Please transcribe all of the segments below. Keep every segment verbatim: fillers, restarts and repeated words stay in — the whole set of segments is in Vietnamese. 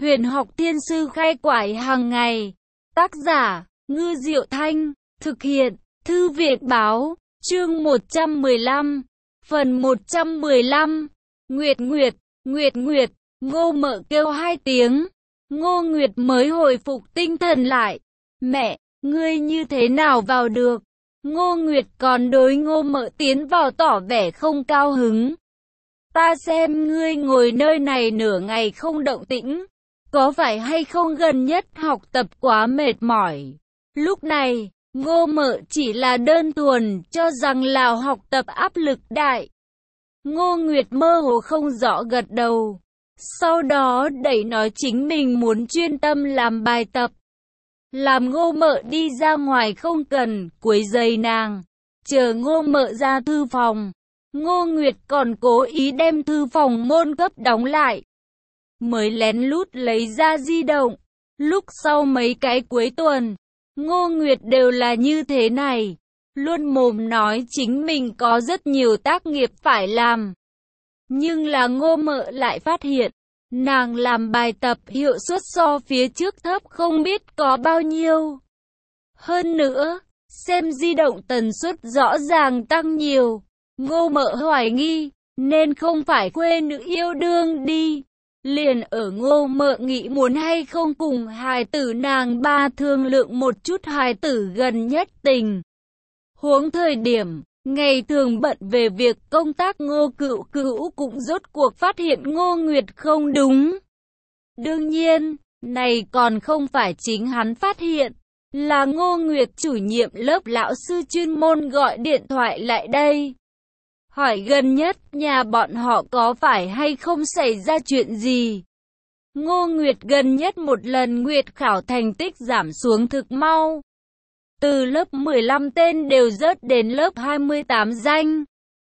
Huyền học thiên sư khai quải hàng ngày. Tác giả, Ngư Diệu Thanh. Thực hiện, Thư viện báo. Chương một trăm mười lăm. Phần một trăm mười lăm. Nguyệt Nguyệt, Nguyệt Nguyệt. Ngô Mợ kêu hai tiếng. Ngô Nguyệt mới hồi phục tinh thần lại. Mẹ, ngươi như thế nào vào được? Ngô Nguyệt còn đối Ngô Mợ tiến vào tỏ vẻ không cao hứng. Ta xem ngươi ngồi nơi này nửa ngày không động tĩnh. Có phải hay không gần nhất học tập quá mệt mỏi? Lúc này, Ngô Mợ chỉ là đơn thuần cho rằng là học tập áp lực đại. Ngô Nguyệt mơ hồ không rõ gật đầu. Sau đó đẩy nói chính mình muốn chuyên tâm làm bài tập. Làm Ngô Mợ đi ra ngoài không cần quấy rầy nàng. Chờ Ngô Mợ ra thư phòng. Ngô Nguyệt còn cố ý đem thư phòng môn gấp đóng lại. Mới lén lút lấy ra di động. Lúc sau mấy cái cuối tuần, Ngô Nguyệt đều là như thế này. Luôn mồm nói chính mình có rất nhiều tác nghiệp phải làm. Nhưng là Ngô Mợ lại phát hiện, nàng làm bài tập hiệu suất so phía trước thấp không biết có bao nhiêu. Hơn nữa, xem di động tần suất rõ ràng tăng nhiều. Ngô Mợ hoài nghi, nên không phải khuê nữ yêu đương đi. Liền ở Ngô Mợ nghĩ muốn hay không cùng hài tử nàng ba thương lượng một chút hài tử gần nhất tình huống thời điểm, ngày thường bận về việc công tác Ngô Cửu Cửu cũng rốt cuộc phát hiện Ngô Nguyệt không đúng. Đương nhiên, này còn không phải chính hắn phát hiện, là Ngô Nguyệt chủ nhiệm lớp lão sư chuyên môn gọi điện thoại lại đây. Hỏi gần nhất nhà bọn họ có phải hay không xảy ra chuyện gì? Ngô Nguyệt gần nhất một lần nguyệt khảo thành tích giảm xuống thực mau. Từ lớp mười lăm tên đều rớt đến lớp hai mươi tám danh.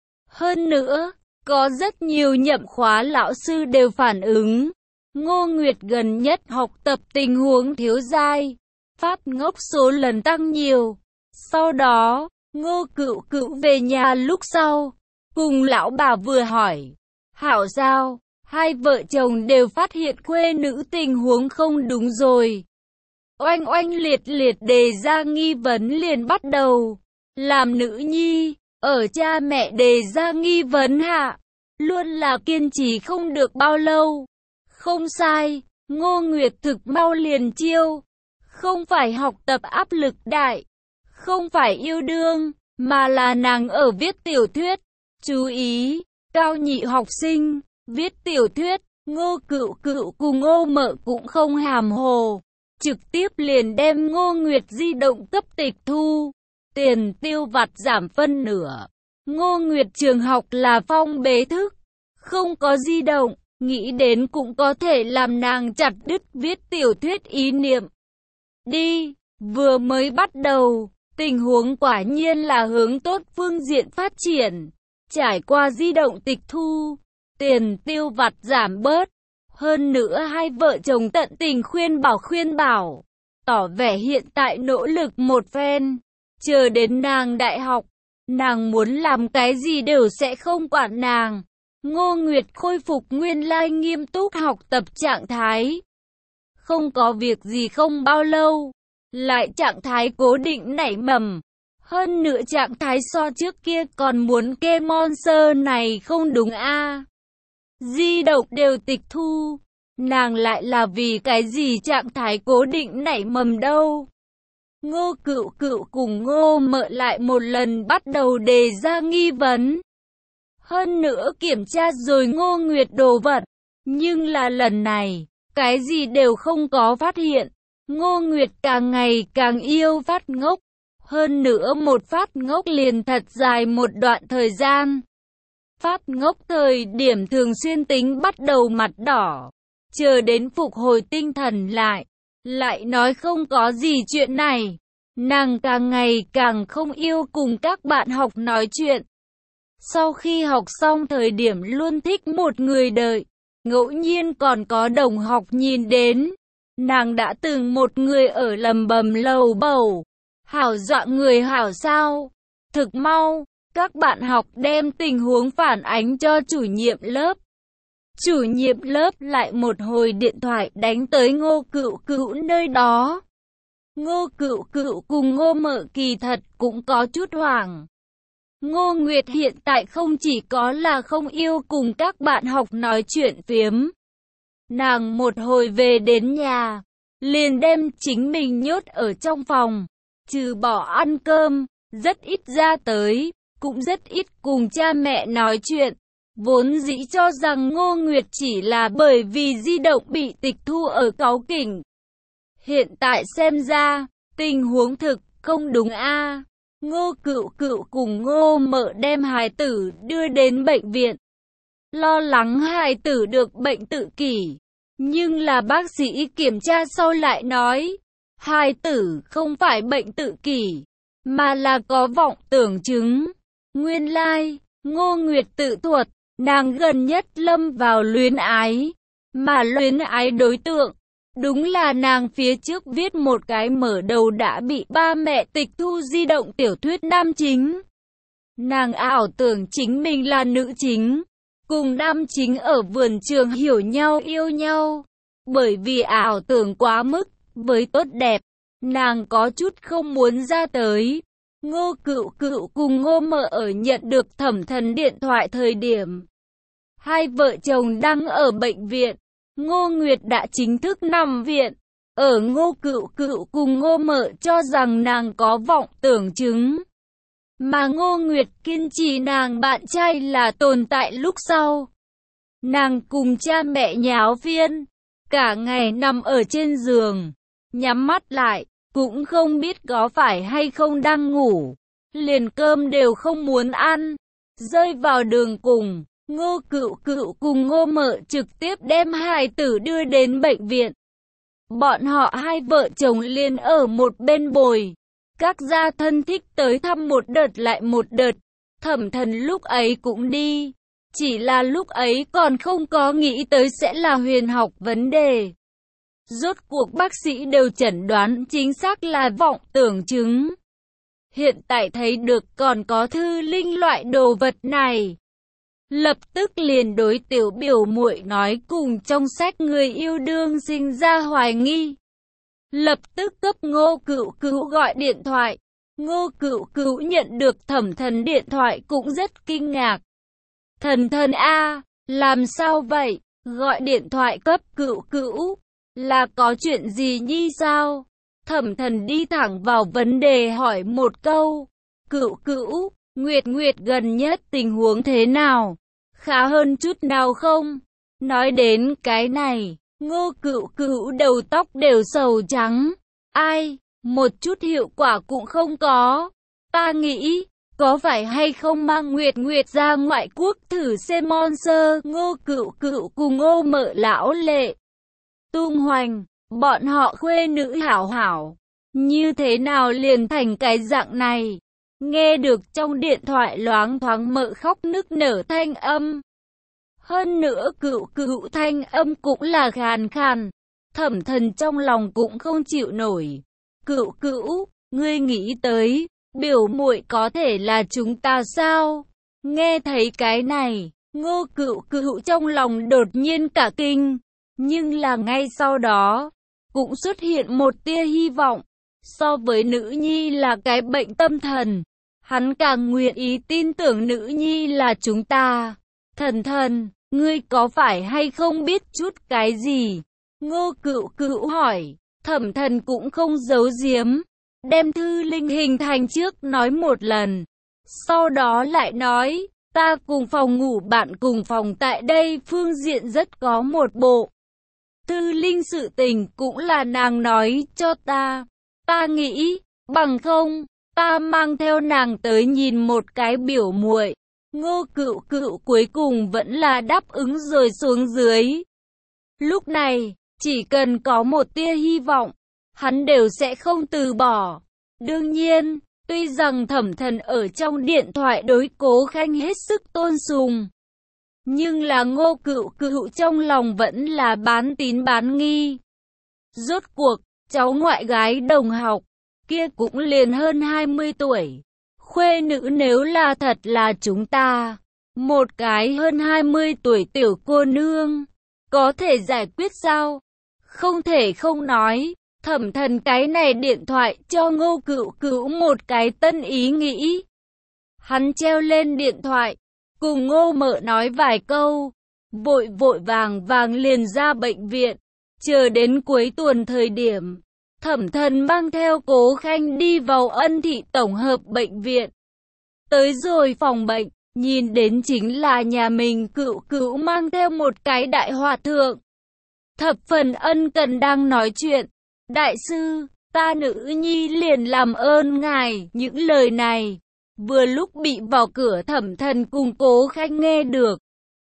Hơn nữa, có rất nhiều nhậm khóa lão sư đều phản ứng. Ngô Nguyệt gần nhất học tập tình huống thiếu dai, phát ngốc số lần tăng nhiều. Sau đó, Ngô Cửu Cửu về nhà lúc sau, cùng lão bà vừa hỏi, hảo sao, hai vợ chồng đều phát hiện khuê nữ tình huống không đúng rồi. Oanh oanh liệt liệt đề ra nghi vấn liền bắt đầu. Làm nữ nhi, ở cha mẹ đề ra nghi vấn hạ, luôn là kiên trì không được bao lâu. Không sai, Ngô Nguyệt thực mau liền chiêu. Không phải học tập áp lực đại, không phải yêu đương, mà là nàng ở viết tiểu thuyết. Chú ý, cao nhị học sinh, viết tiểu thuyết, Ngô Cửu Cửu cùng Ngô Mợ cũng không hàm hồ. Trực tiếp liền đem Ngô Nguyệt di động cấp tịch thu, tiền tiêu vặt giảm phân nửa. Ngô Nguyệt trường học là phong bế thức, không có di động, nghĩ đến cũng có thể làm nàng chặt đứt viết tiểu thuyết ý niệm. Đi, vừa mới bắt đầu, tình huống quả nhiên là hướng tốt phương diện phát triển. Trải qua di động tịch thu, tiền tiêu vặt giảm bớt. Hơn nữa hai vợ chồng tận tình khuyên bảo khuyên bảo, tỏ vẻ hiện tại nỗ lực một phen. Chờ đến nàng đại học, nàng muốn làm cái gì đều sẽ không quản nàng. Ngô Nguyệt khôi phục nguyên lai nghiêm túc học tập trạng thái. Không có việc gì không bao lâu, lại trạng thái cố định nảy mầm. Hơn nữa trạng thái so trước kia còn muốn kê monster này không đúng a à. Di động đều tịch thu, nàng lại là vì cái gì trạng thái cố định nảy mầm đâu. Ngô Cửu Cửu cùng Ngô Mợ lại một lần bắt đầu đề ra nghi vấn. Hơn nữa kiểm tra rồi Ngô Nguyệt đồ vật, nhưng là lần này, cái gì đều không có phát hiện. Ngô Nguyệt càng ngày càng yêu phát ngốc. Hơn nữa một phát ngốc liền thật dài một đoạn thời gian. Phát ngốc thời điểm thường xuyên tính bắt đầu mặt đỏ. Chờ đến phục hồi tinh thần lại. Lại nói không có gì chuyện này. Nàng càng ngày càng không yêu cùng các bạn học nói chuyện. Sau khi học xong thời điểm luôn thích một người đợi. Ngẫu nhiên còn có đồng học nhìn đến. Nàng đã từng một người ở lầm bầm lầu bầu. Hảo dọa người hảo sao? Thực mau, các bạn học đem tình huống phản ánh cho chủ nhiệm lớp. Chủ nhiệm lớp lại một hồi điện thoại đánh tới Ngô Cựu Cựu nơi đó. Ngô Cựu Cựu cùng Ngô Mợ kỳ thật cũng có chút hoảng. Ngô Nguyệt hiện tại không chỉ có là không yêu cùng các bạn học nói chuyện phiếm. Nàng một hồi về đến nhà, liền đem chính mình nhốt ở trong phòng, trừ bỏ ăn cơm, rất ít ra tới, cũng rất ít cùng cha mẹ nói chuyện. Vốn dĩ cho rằng Ngô Nguyệt chỉ là bởi vì di động bị tịch thu ở Cáu Kỉnh. Hiện tại xem ra, tình huống thực không đúng a. Ngô Cựu Cựu cùng Ngô Mợ đem hài tử đưa đến bệnh viện. Lo lắng hài tử được bệnh tự kỷ. Nhưng là bác sĩ kiểm tra sau lại nói, hài tử không phải bệnh tự kỷ, mà là có vọng tưởng chứng. Nguyên lai, Ngô Nguyệt tự thuật, nàng gần nhất lâm vào luyến ái, mà luyến ái đối tượng, đúng là nàng phía trước viết một cái mở đầu đã bị ba mẹ tịch thu di động tiểu thuyết nam chính. Nàng ảo tưởng chính mình là nữ chính, cùng nam chính ở vườn trường hiểu nhau yêu nhau. Bởi vì ảo tưởng quá mức, với tốt đẹp, nàng có chút không muốn ra tới. Ngô Cựu Cựu cùng Ngô Mợ ở nhận được Thẩm Thần điện thoại thời điểm. Hai vợ chồng đang ở bệnh viện, Ngô Nguyệt đã chính thức nằm viện. Ở Ngô Cựu Cựu cùng Ngô Mợ cho rằng nàng có vọng tưởng chứng. Mà Ngô Nguyệt kiên trì nàng bạn trai là tồn tại lúc sau. Nàng cùng cha mẹ nháo phiên, cả ngày nằm ở trên giường, nhắm mắt lại, cũng không biết có phải hay không đang ngủ, liền cơm đều không muốn ăn. Rơi vào đường cùng, Ngô Cựu Cựu cùng Ngô Mợ trực tiếp đem hài tử đưa đến bệnh viện. Bọn họ hai vợ chồng liền ở một bên bồi. Các gia thân thích tới thăm một đợt lại một đợt. Thẩm Thần lúc ấy cũng đi. Chỉ là lúc ấy còn không có nghĩ tới sẽ là huyền học vấn đề. Rốt cuộc bác sĩ đều chẩn đoán chính xác là vọng tưởng chứng. Hiện tại thấy được còn có thư linh loại đồ vật này. Lập tức liền đối tiểu biểu muội nói cùng trong sách người yêu đương sinh ra hoài nghi. Lập tức cấp Ngô Cựu Cựu gọi điện thoại. Ngô Cựu Cựu nhận được Thẩm Thần điện thoại cũng rất kinh ngạc. Thần thần a, làm sao vậy? Gọi điện thoại cấp Cựu Cựu, là có chuyện gì nhi sao? Thẩm Thần đi thẳng vào vấn đề hỏi một câu. Cựu Cựu, Nguyệt Nguyệt gần nhất tình huống thế nào? Khá hơn chút nào không? Nói đến cái này, Ngô Cựu Cựu đầu tóc đều sầu trắng. Ai, một chút hiệu quả cũng không có. Ta nghĩ, có phải hay không mang Nguyệt Nguyệt ra ngoại quốc thử xem monster? Ngô Cựu Cựu cùng Ngô Mợ lão lệ tung hoành, bọn họ khuê nữ hảo hảo, như thế nào liền thành cái dạng này? Nghe được trong điện thoại loáng thoáng Mợ khóc nức nở thanh âm. Hơn nữa Cựu Cựu thanh âm cũng là khàn khàn. Thẩm Thần trong lòng cũng không chịu nổi. Cựu Cựu, ngươi nghĩ tới, biểu muội có thể là chúng ta sao? Nghe thấy cái này, Ngô Cựu Cựu trong lòng đột nhiên cả kinh. Nhưng là ngay sau đó, cũng xuất hiện một tia hy vọng. So với nữ nhi là cái bệnh tâm thần, hắn càng nguyện ý tin tưởng nữ nhi là chúng ta. Thần thần, ngươi có phải hay không biết chút cái gì? Ngô Cựu Cựu hỏi. Thẩm Thần cũng không giấu giếm, đem thư linh hình thành trước nói một lần. Sau đó lại nói, ta cùng phòng ngủ bạn cùng phòng tại đây phương diện rất có một bộ. Thư linh sự tình cũng là nàng nói cho ta. Ta nghĩ, bằng không, ta mang theo nàng tới nhìn một cái biểu muội. Ngô Cựu Cựu cuối cùng vẫn là đáp ứng rồi xuống dưới. Lúc này, chỉ cần có một tia hy vọng, hắn đều sẽ không từ bỏ. Đương nhiên, tuy rằng Thẩm Thần ở trong điện thoại đối Cố Khanh hết sức tôn sùng, nhưng là Ngô Cựu Cựu trong lòng vẫn là bán tín bán nghi. Rốt cuộc, cháu ngoại gái đồng học, kia cũng liền hơn hai mươi tuổi. Khuê nữ nếu là thật là chúng ta, Một cái hơn hai mươi tuổi tiểu cô nương, có thể giải quyết sao? Không thể không nói, Thẩm Thần cái này điện thoại cho Ngô Cửu Cửu một cái tân ý nghĩ. Hắn treo lên điện thoại, cùng Ngô Mợ nói vài câu, vội vội vàng vàng liền ra bệnh viện. Chờ đến cuối tuần thời điểm, Thẩm Thần mang theo Cố Khanh đi vào Ân Thị tổng hợp bệnh viện. Tới rồi phòng bệnh, nhìn đến chính là nhà mình Cửu Cửu mang theo một cái đại hòa thượng. Thập phần ân cần đang nói chuyện. Đại sư, ta nữ nhi liền làm ơn ngài. Những lời này, vừa lúc bị vào cửa Thẩm Thần cùng Cố Khanh nghe được.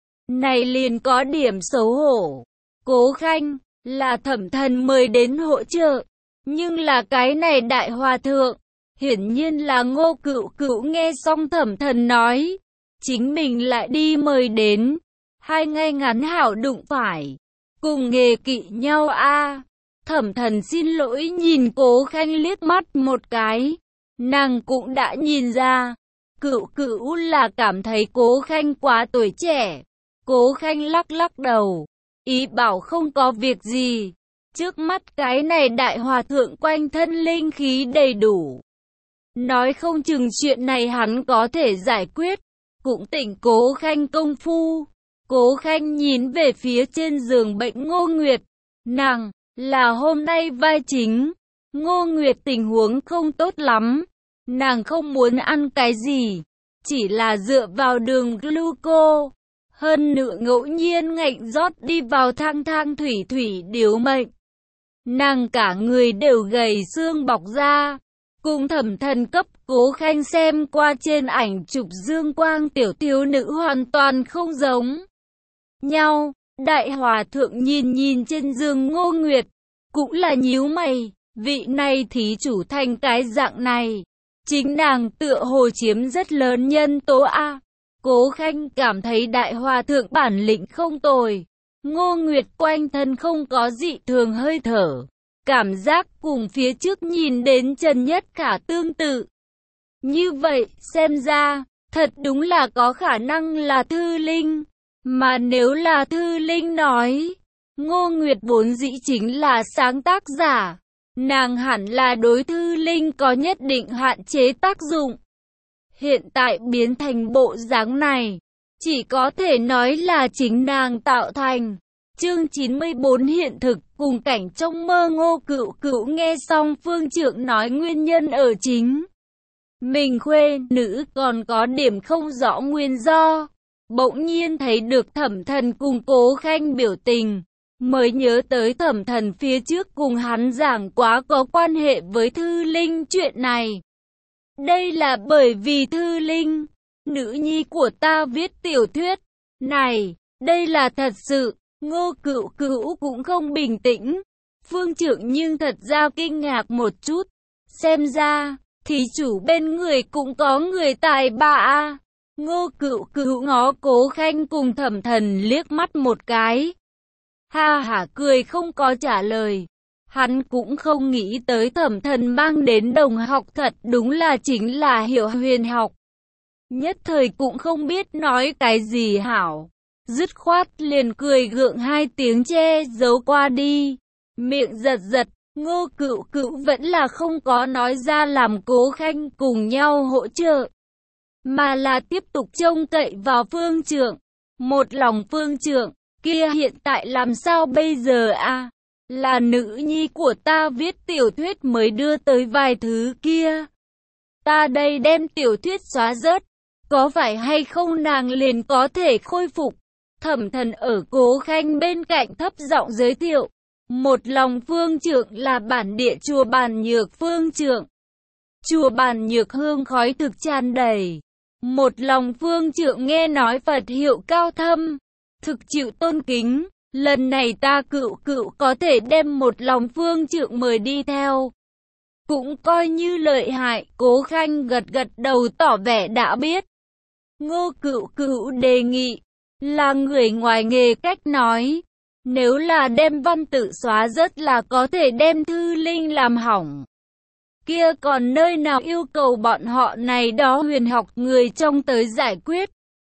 Này liền có điểm xấu hổ. Cố Khanh, là Thẩm Thần mời đến hỗ trợ. Nhưng là cái này đại hòa thượng, hiển nhiên là Ngô Cửu Cửu nghe xong Thẩm Thần nói. Chính mình lại đi mời đến. Hai ngay ngắn hảo đụng phải. Cùng nghề kỵ nhau a à. Thẩm Thần xin lỗi nhìn Cố Khanh liếc mắt một cái. Nàng cũng đã nhìn ra. Cửu Cửu là cảm thấy Cố Khanh quá tuổi trẻ. Cố Khanh lắc lắc đầu. Ý bảo không có việc gì. Trước mắt cái này đại hòa thượng quanh thân linh khí đầy đủ. Nói không chừng chuyện này hắn có thể giải quyết. Cũng tỉnh Cố Khanh công phu. Cố Khanh nhìn về phía trên giường bệnh Ngô Nguyệt. Nàng, là hôm nay vai chính. Ngô Nguyệt tình huống không tốt lắm. Nàng không muốn ăn cái gì. Chỉ là dựa vào đường gluco. Hơn nữa ngẫu nhiên ngạnh rót đi vào thang thang thủy thủy điếu mệnh. Nàng cả người đều gầy xương bọc ra. Cùng Thẩm Thần cấp Cố Khanh xem qua trên ảnh chụp dương quang tiểu thiếu nữ hoàn toàn không giống nhau. Đại hòa thượng nhìn nhìn trên giường Ngô Nguyệt, cũng là nhíu mày, vị này thí chủ thành cái dạng này, chính nàng tựa hồ chiếm rất lớn nhân tố a. Cố Khanh cảm thấy đại hòa thượng bản lĩnh không tồi. Ngô Nguyệt quanh thân không có dị thường hơi thở, cảm giác cùng phía trước nhìn đến Trần Nhất Khả tương tự. Như vậy, xem ra, thật đúng là có khả năng là Thư Linh. Mà nếu là Thư Linh nói, Ngô Nguyệt vốn dĩ chính là sáng tác giả. Nàng hẳn là đối Thư Linh có nhất định hạn chế tác dụng. Hiện tại biến thành bộ dáng này, chỉ có thể nói là chính nàng tạo thành. Chương chín mươi bốn hiện thực cùng cảnh trong mơ. Ngô Cửu Cửu nghe xong phương trượng nói nguyên nhân ở chính mình khuê nữ còn có điểm không rõ nguyên do. Bỗng nhiên thấy được Thẩm Thần cùng Cố Khanh biểu tình, mới nhớ tới Thẩm Thần phía trước cùng hắn giảng quá có quan hệ với Thư Linh chuyện này. Đây là bởi vì Thư Linh, nữ nhi của ta viết tiểu thuyết. Này, đây là thật sự. Ngô Cửu Cửu cũng không bình tĩnh. Phương trượng nhưng thật ra kinh ngạc một chút. Xem ra, thí chủ bên người cũng có người tài ba a. Ngô Cửu Cửu ngó Cố Khanh cùng Thẩm Thần liếc mắt một cái. Ha hả cười không có trả lời. Hắn cũng không nghĩ tới Thẩm Thần mang đến đồng học thật đúng là chính là Hiểu Huyền học. Nhất thời cũng không biết nói cái gì hảo. Dứt khoát liền cười gượng hai tiếng che giấu qua đi. Miệng giật giật, Ngô Cửu Cửu vẫn là không có nói ra làm Cố Khanh cùng nhau hỗ trợ, mà là tiếp tục trông cậy vào phương trượng. Một lòng phương trượng, kia hiện tại làm sao bây giờ a? Là nữ nhi của ta viết tiểu thuyết mới đưa tới vài thứ kia. Ta đây đem tiểu thuyết xóa rớt, có phải hay không nàng liền có thể khôi phục? Thẩm Thần ở Cố Khanh bên cạnh thấp giọng giới thiệu. Một lòng phương trượng là bản địa chùa Bàn Nhược phương trượng. Chùa Bàn Nhược hương khói thực tràn đầy. Một lòng phương trượng nghe nói Phật hiệu cao thâm, thực chịu tôn kính. Lần này ta Cửu Cửu có thể đem một lòng phương trượng mời đi theo, cũng coi như lợi hại. Cố Khanh gật gật đầu tỏ vẻ đã biết. Ngô Cửu Cửu đề nghị, là người ngoài nghề cách nói, nếu là đem văn tự xóa rất là có thể đem Thư Linh làm hỏng. Kia còn nơi nào yêu cầu bọn họ này đó huyền học người trong tới giải quyết.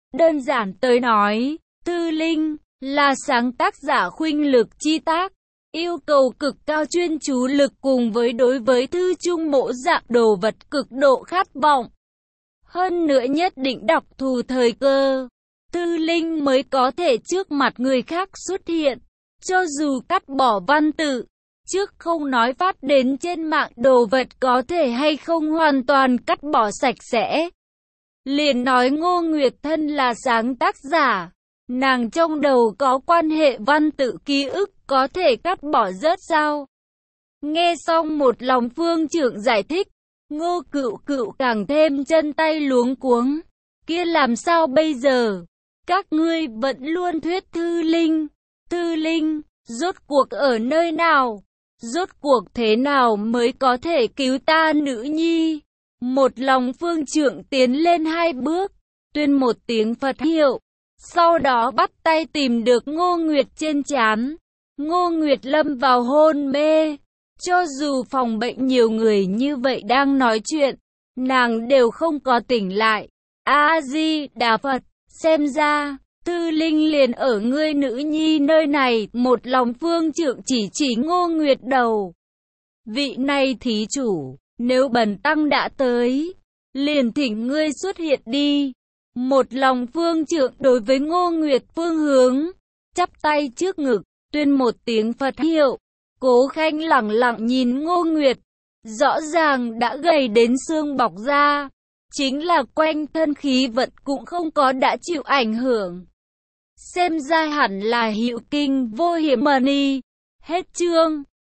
Đơn giản tới nói, Thư Linh là sáng tác giả khuynh lực chi tác, yêu cầu cực cao chuyên chú lực cùng với đối với thư chung mẫu dạng đồ vật cực độ khát vọng. Hơn nữa nhất định đọc thù thời cơ, Thư Linh mới có thể trước mặt người khác xuất hiện. Cho dù cắt bỏ văn tự, trước không nói phát đến trên mạng đồ vật có thể hay không hoàn toàn cắt bỏ sạch sẽ. Liền nói Ngô Nguyệt thân là sáng tác giả, nàng trong đầu có quan hệ văn tự ký ức có thể cắt bỏ rớt sao? Nghe xong một lòng phương trưởng giải thích, Ngô Cựu Cựu càng thêm chân tay luống cuống. Kia làm sao bây giờ? Các ngươi vẫn luôn thuyết Thư Linh. Thư Linh, rốt cuộc ở nơi nào? Rốt cuộc thế nào mới có thể cứu ta nữ nhi? Một lòng phương trưởng tiến lên hai bước, tuyên một tiếng Phật hiệu. Sau đó bắt tay tìm được Ngô Nguyệt trên trán. Ngô Nguyệt lâm vào hôn mê. Cho dù phòng bệnh nhiều người như vậy đang nói chuyện, nàng đều không có tỉnh lại. A-di-đà Phật, xem ra, Thư Linh liền ở ngươi nữ nhi nơi này. Một lòng phương trưởng chỉ chỉ Ngô Nguyệt đầu. Vị này thí chủ, nếu bần tăng đã tới, liền thỉnh ngươi xuất hiện đi. Một lòng phương trưởng đối với Ngô Nguyệt phương hướng, chắp tay trước ngực, tuyên một tiếng Phật hiệu. Cố Khanh lẳng lặng nhìn Ngô Nguyệt, rõ ràng đã gầy đến xương bọc ra, chính là quanh thân khí vận cũng không có đã chịu ảnh hưởng. Xem ra hẳn là hiệu kinh vô hiểm mani. Hết chương.